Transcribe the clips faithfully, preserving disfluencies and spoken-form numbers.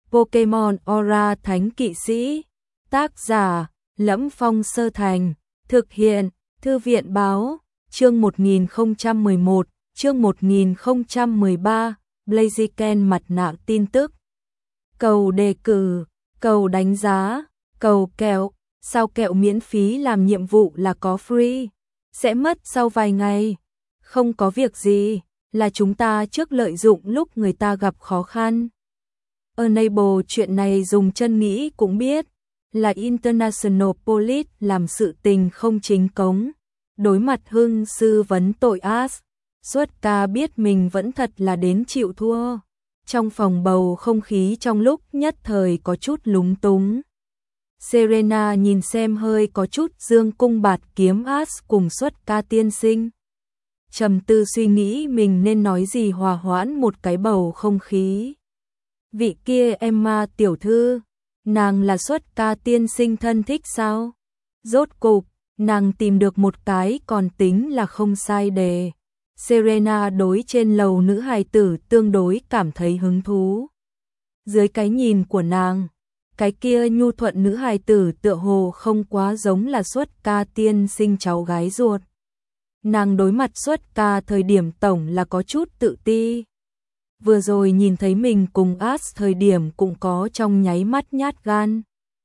Pokemon Aura Thánh Kỵ Sĩ. Tác giả: Lẫm Phong Sơ Thành. Thực hiện: Thư viện báo. Chương một nghìn không trăm mười một, chương một nghìn không trăm mười ba, Blaziken mặt nạ tin tức. Cầu đề cử, cầu đánh giá, cầu kẹo, sao kẹo miễn phí làm nhiệm vụ là có free, sẽ mất sau vài ngày. Không có việc gì, là chúng ta trước lợi dụng lúc người ta gặp khó khăn. Enable chuyện này dùng chân nghĩ cũng biết, là International Police làm sự tình không chính cống. Đối mặt Hưng sư vấn tội Ash, Sutka biết mình vẫn thật là đến chịu thua. Trong phòng bầu không khí trong lúc nhất thời có chút lúng túng. Serena nhìn xem hơi có chút dương cung bạt kiếm Ash cùng Sutka tiên sinh. Trầm tư suy nghĩ mình nên nói gì hòa hoãn một cái bầu không khí. Vị kia Emma tiểu thư, nàng là Sutka tiên sinh thân thích sao? Rốt cục, nàng tìm được một cái còn tính là không sai đề. Serena đối trên lầu nữ hài tử tương đối cảm thấy hứng thú. Dưới cái nhìn của nàng, cái kia nhu thuận nữ hài tử tựa hồ không quá giống là Sutka tiên sinh cháu gái ruột. Nàng đối mặt Sutka thời điểm tổng là có chút tự ti. Vừa rồi nhìn thấy mình cùng Ash thời điểm cũng có trong nháy mắt nhát gan.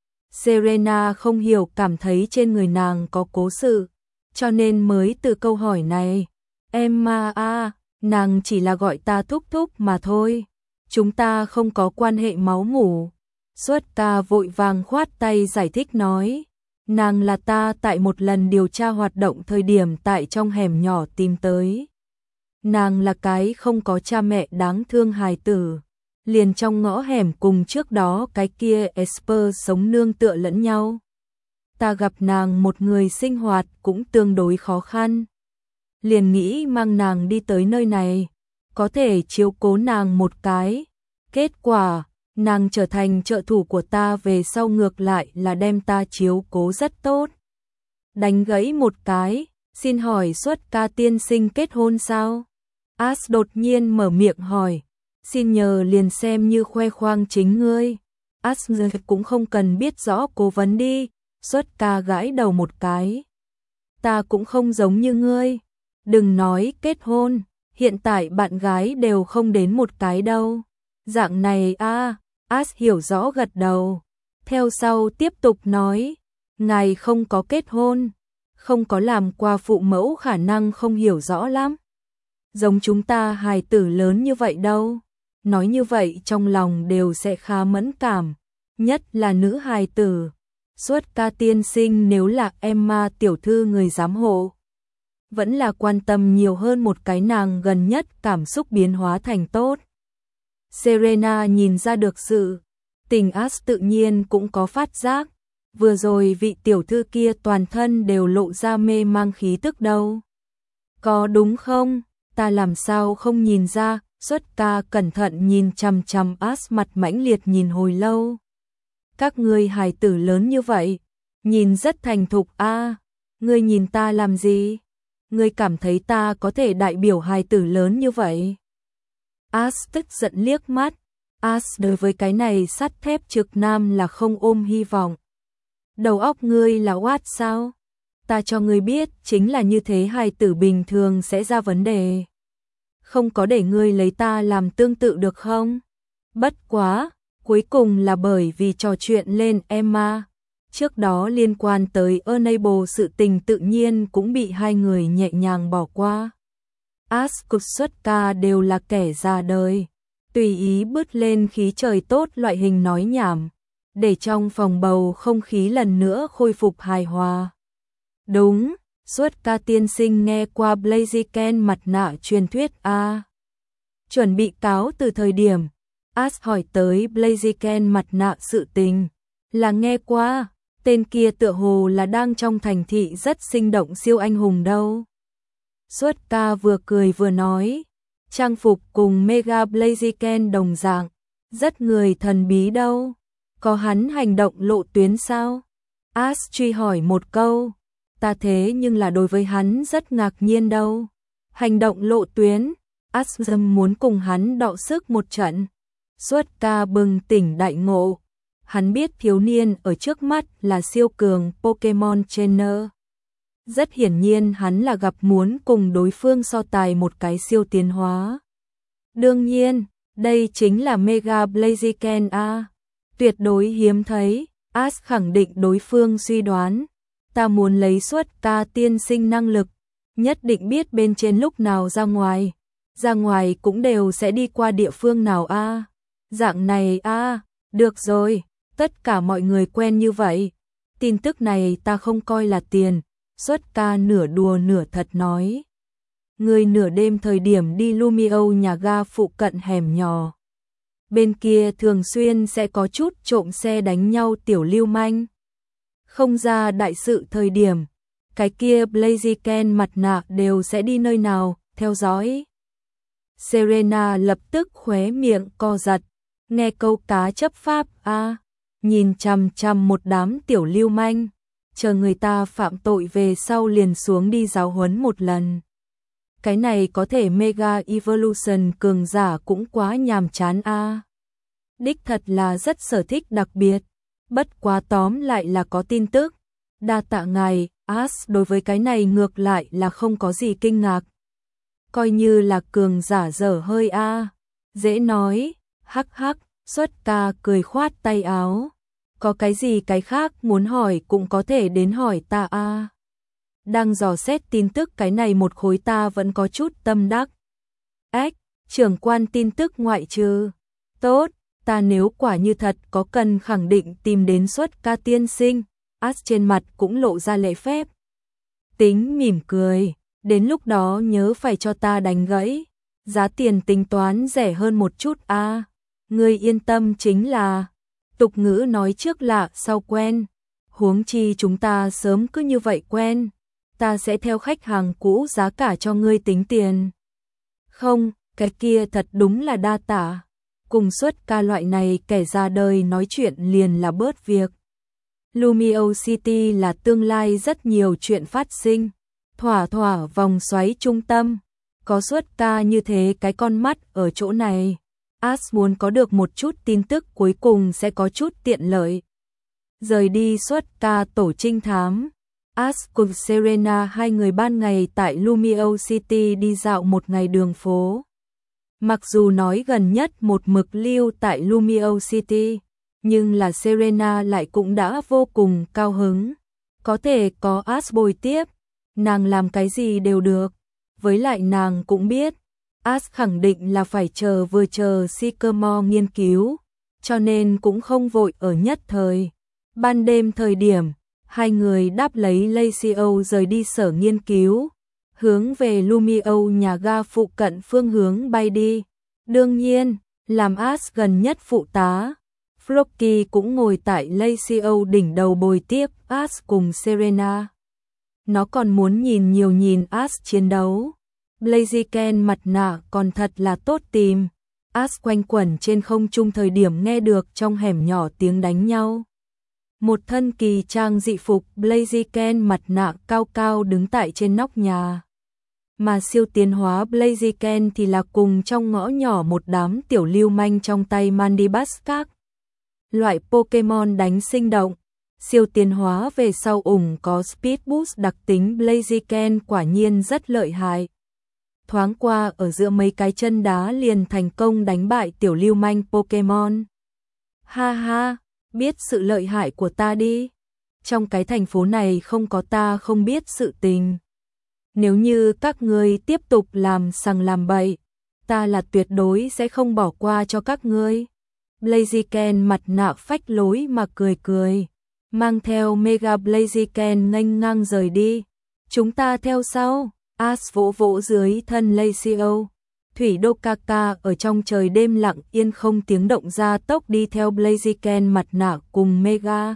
Serena không hiểu cảm thấy trên người nàng có cố sự, cho nên mới từ câu hỏi này. Emma à, nàng chỉ là gọi ta thúc thúc mà thôi. Chúng ta không có quan hệ máu mủ. Sutka vội vàng khoát tay giải thích nói. Nàng là ta tại một lần điều tra hoạt động thời điểm tại trong hẻm nhỏ tìm tới. Nàng là cái không có cha mẹ đáng thương hài tử. Liền trong ngõ hẻm cùng trước đó cái kia Esper sống nương tựa lẫn nhau. Ta gặp nàng một người sinh hoạt cũng tương đối khó khăn. Liền nghĩ mang nàng đi tới nơi này, có thể chiếu cố nàng một cái. Kết quả, nàng trở thành trợ thủ của ta về sau ngược lại là đem ta chiếu cố rất tốt. Đánh gãy một cái, xin hỏi Sutka tiên sinh kết hôn sao? Ash đột nhiên mở miệng hỏi. Xin nhờ liền xem như khoe khoang chính ngươi. Ash cũng không cần biết rõ cố vấn đi. Sutka gãi đầu một cái. Ta cũng không giống như ngươi. Đừng nói kết hôn, hiện tại bạn gái đều không đến một cái đâu. Dạng này a, Ash hiểu rõ gật đầu. Theo sau tiếp tục nói, ngài không có kết hôn, không có làm qua phụ mẫu khả năng không hiểu rõ lắm. Giống chúng ta hài tử lớn như vậy đâu. Nói như vậy trong lòng đều sẽ khá mẫn cảm, nhất là nữ hài tử. Sutka tiên sinh nếu là Emma tiểu thư người giám hộ, vẫn là quan tâm nhiều hơn một cái nàng gần nhất cảm xúc biến hóa thành tốt. Serena nhìn ra được sự tình Ash tự nhiên cũng có phát giác. Vừa rồi vị tiểu thư kia toàn thân đều lộ ra mê mang khí tức đâu. Có đúng không? Ta làm sao không nhìn ra? Sutka cẩn thận nhìn chằm chằm Ash mặt mãnh liệt nhìn hồi lâu. Các ngươi hài tử lớn như vậy, nhìn rất thành thục a. À, ngươi nhìn ta làm gì? Ngươi cảm thấy ta có thể đại biểu hài tử lớn như vậy? Ash tức giận liếc mắt. Ash đối với cái này sắt thép trực nam là không ôm hy vọng. Đầu óc ngươi là oát sao? Ta cho ngươi biết chính là như thế hài tử bình thường sẽ ra vấn đề. Không có để ngươi lấy ta làm tương tự được không? Bất quá, cuối cùng là bởi vì trò chuyện lên Emma. Trước đó liên quan tới Enable sự tình tự nhiên cũng bị hai người nhẹ nhàng bỏ qua. Ash cùng Sutka đều là kẻ già đời, tùy ý bứt lên khí trời tốt loại hình nói nhảm, để trong phòng bầu không khí lần nữa khôi phục hài hòa. Đúng, Sutka tiên sinh nghe qua Blaziken mặt nạ truyền thuyết a. À. Chuẩn bị cáo từ thời điểm Ash hỏi tới Blaziken mặt nạ sự tình, là nghe qua, tên kia tựa hồ là đang trong thành thị rất sinh động siêu anh hùng đâu. Sutka vừa cười vừa nói, trang phục cùng Mega Blaziken đồng dạng, rất người thần bí đâu. Có hắn hành động lộ tuyến sao? Ash truy hỏi một câu. Ta thế nhưng là đối với hắn rất ngạc nhiên đâu. Hành động lộ tuyến, Ash muốn cùng hắn đọ sức một trận. Xuất ca bừng tỉnh đại ngộ. Hắn biết thiếu niên ở trước mắt là siêu cường Pokemon Trainer. Rất hiển nhiên hắn là gặp muốn cùng đối phương so tài một cái siêu tiến hóa. Đương nhiên, đây chính là Mega Blaziken A. Tuyệt đối hiếm thấy, Ash khẳng định đối phương suy đoán. Ta muốn lấy xuất ca tiên sinh năng lực, nhất định biết bên trên lúc nào ra ngoài. Ra ngoài cũng đều sẽ đi qua địa phương nào a? Dạng này a, được rồi, tất cả mọi người quen như vậy. Tin tức này ta không coi là tiền, xuất ca nửa đùa nửa thật nói. Người nửa đêm thời điểm đi Lumio nhà ga phụ cận hẻm nhỏ. Bên kia thường xuyên sẽ có chút trộm xe đánh nhau tiểu lưu manh. Không ra đại sự thời điểm, cái kia Blaziken mặt nạ đều sẽ đi nơi nào, theo dõi. Serena lập tức khóe miệng co giật, nghe câu cá chấp pháp a, nhìn chằm chằm một đám tiểu lưu manh, chờ người ta phạm tội về sau liền xuống đi giáo huấn một lần. Cái này có thể Mega Evolution cường giả cũng quá nhàm chán a. Đích thật là rất sở thích đặc biệt, bất quá tóm lại là có tin tức. Đa tạ ngài, Ash đối với cái này ngược lại là không có gì kinh ngạc. Coi như là cường giả dở hơi a, dễ nói, hắc hắc, xuất ca cười khoát tay áo. Có cái gì cái khác muốn hỏi cũng có thể đến hỏi ta a. Đang dò xét tin tức cái này một khối ta vẫn có chút tâm đắc. Ếch, trưởng quan tin tức ngoại trừ. Tốt, ta nếu quả như thật có cần khẳng định tìm đến xuất ca tiên sinh. Ash trên mặt cũng lộ ra lễ phép. Tính mỉm cười, đến lúc đó nhớ phải cho ta đánh gãy. Giá tiền tính toán rẻ hơn một chút a. À, ngươi yên tâm chính là. Tục ngữ nói trước lạ sau quen. Huống chi chúng ta sớm cứ như vậy quen. Ta sẽ theo khách hàng cũ giá cả cho ngươi tính tiền. Không, cái kia thật đúng là đa tạ. Cùng xuất ca loại này kẻ ra đời nói chuyện liền là bớt việc. Lumio City là tương lai rất nhiều chuyện phát sinh. Thỏa thỏa vòng xoáy trung tâm. Có xuất ca như thế cái con mắt ở chỗ này. Ash muốn có được một chút tin tức cuối cùng sẽ có chút tiện lợi. Rời đi xuất ca tổ trinh thám. Ash cùng Serena hai người ban ngày tại Lumio City đi dạo một ngày đường phố. Mặc dù nói gần nhất một mực lưu tại Lumio City, nhưng là Serena lại cũng đã vô cùng cao hứng. Có thể có Ash bồi tiếp, nàng làm cái gì đều được. Với lại nàng cũng biết, Ash khẳng định là phải chờ vừa chờ Sycamore nghiên cứu, cho nên cũng không vội ở nhất thời. Ban đêm thời điểm, hai người đáp lấy Lacio rời đi sở nghiên cứu, hướng về Lumio nhà ga phụ cận phương hướng bay đi. Đương nhiên, làm Ash gần nhất phụ tá, Flocky cũng ngồi tại Lacio đỉnh đầu bồi tiếp Ash cùng Serena. Nó còn muốn nhìn nhiều nhìn Ash chiến đấu. Blaziken mặt nạ còn thật là tốt tìm. Ash quanh quẩn trên không trung thời điểm nghe được trong hẻm nhỏ tiếng đánh nhau. Một thân kỳ trang dị phục Blaziken mặt nạ cao cao đứng tại trên nóc nhà. Mà siêu tiến hóa Blaziken thì là cùng trong ngõ nhỏ một đám tiểu lưu manh trong tay Mandibuzz. Loại Pokemon đánh sinh động. Siêu tiến hóa về sau ủng có Speed Boost đặc tính Blaziken quả nhiên rất lợi hại. Thoáng qua ở giữa mấy cái chân đá liền thành công đánh bại tiểu lưu manh Pokemon. Ha ha, biết sự lợi hại của ta đi. Trong cái thành phố này không có ta không biết sự tình. Nếu như các ngươi tiếp tục làm sằng làm bậy, ta là tuyệt đối sẽ không bỏ qua cho các ngươi. Blaziken mặt nạ phách lối mà cười cười, mang theo Mega Blaziken nghênh ngang rời đi. Chúng ta theo sau. Ash vỗ vỗ dưới thân Lacio. Thủy Đô Kaka ở trong trời đêm lặng yên không tiếng động ra tốc đi theo Blaziken mặt nạ cùng Mega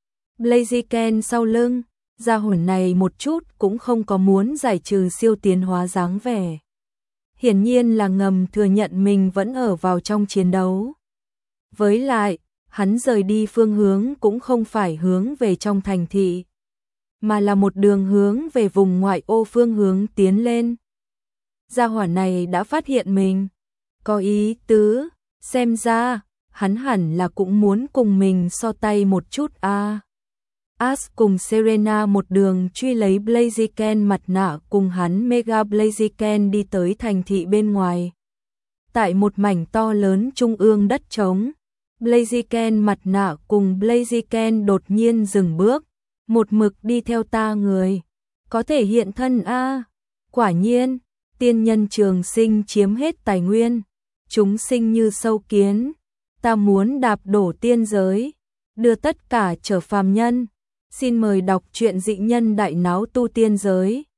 Blaziken sau lưng. Gia hồn này một chút cũng không có muốn giải trừ siêu tiến hóa dáng vẻ. Hiển nhiên là ngầm thừa nhận mình vẫn ở vào trong chiến đấu. Với lại, hắn rời đi phương hướng cũng không phải hướng về trong thành thị, mà là một đường hướng về vùng ngoại ô phương hướng tiến lên. Gia hỏa này đã phát hiện mình. Có ý tứ, Xem ra, hắn hẳn là cũng muốn cùng mình so tay một chút a. À. Ash cùng Serena một đường truy lấy Blaziken mặt nạ cùng hắn Mega Blaziken đi tới thành thị bên ngoài. Tại một mảnh to lớn trung ương đất trống, Blaziken mặt nạ cùng Blaziken đột nhiên dừng bước, một mực đi theo ta người. Có thể hiện thân a. À. Quả nhiên, tiên nhân trường sinh chiếm hết tài nguyên, chúng sinh như sâu kiến, ta muốn đạp đổ tiên giới, đưa tất cả trở phàm nhân. Xin mời đọc truyện Dị Nhân Đại Náo Tu Tiên Giới.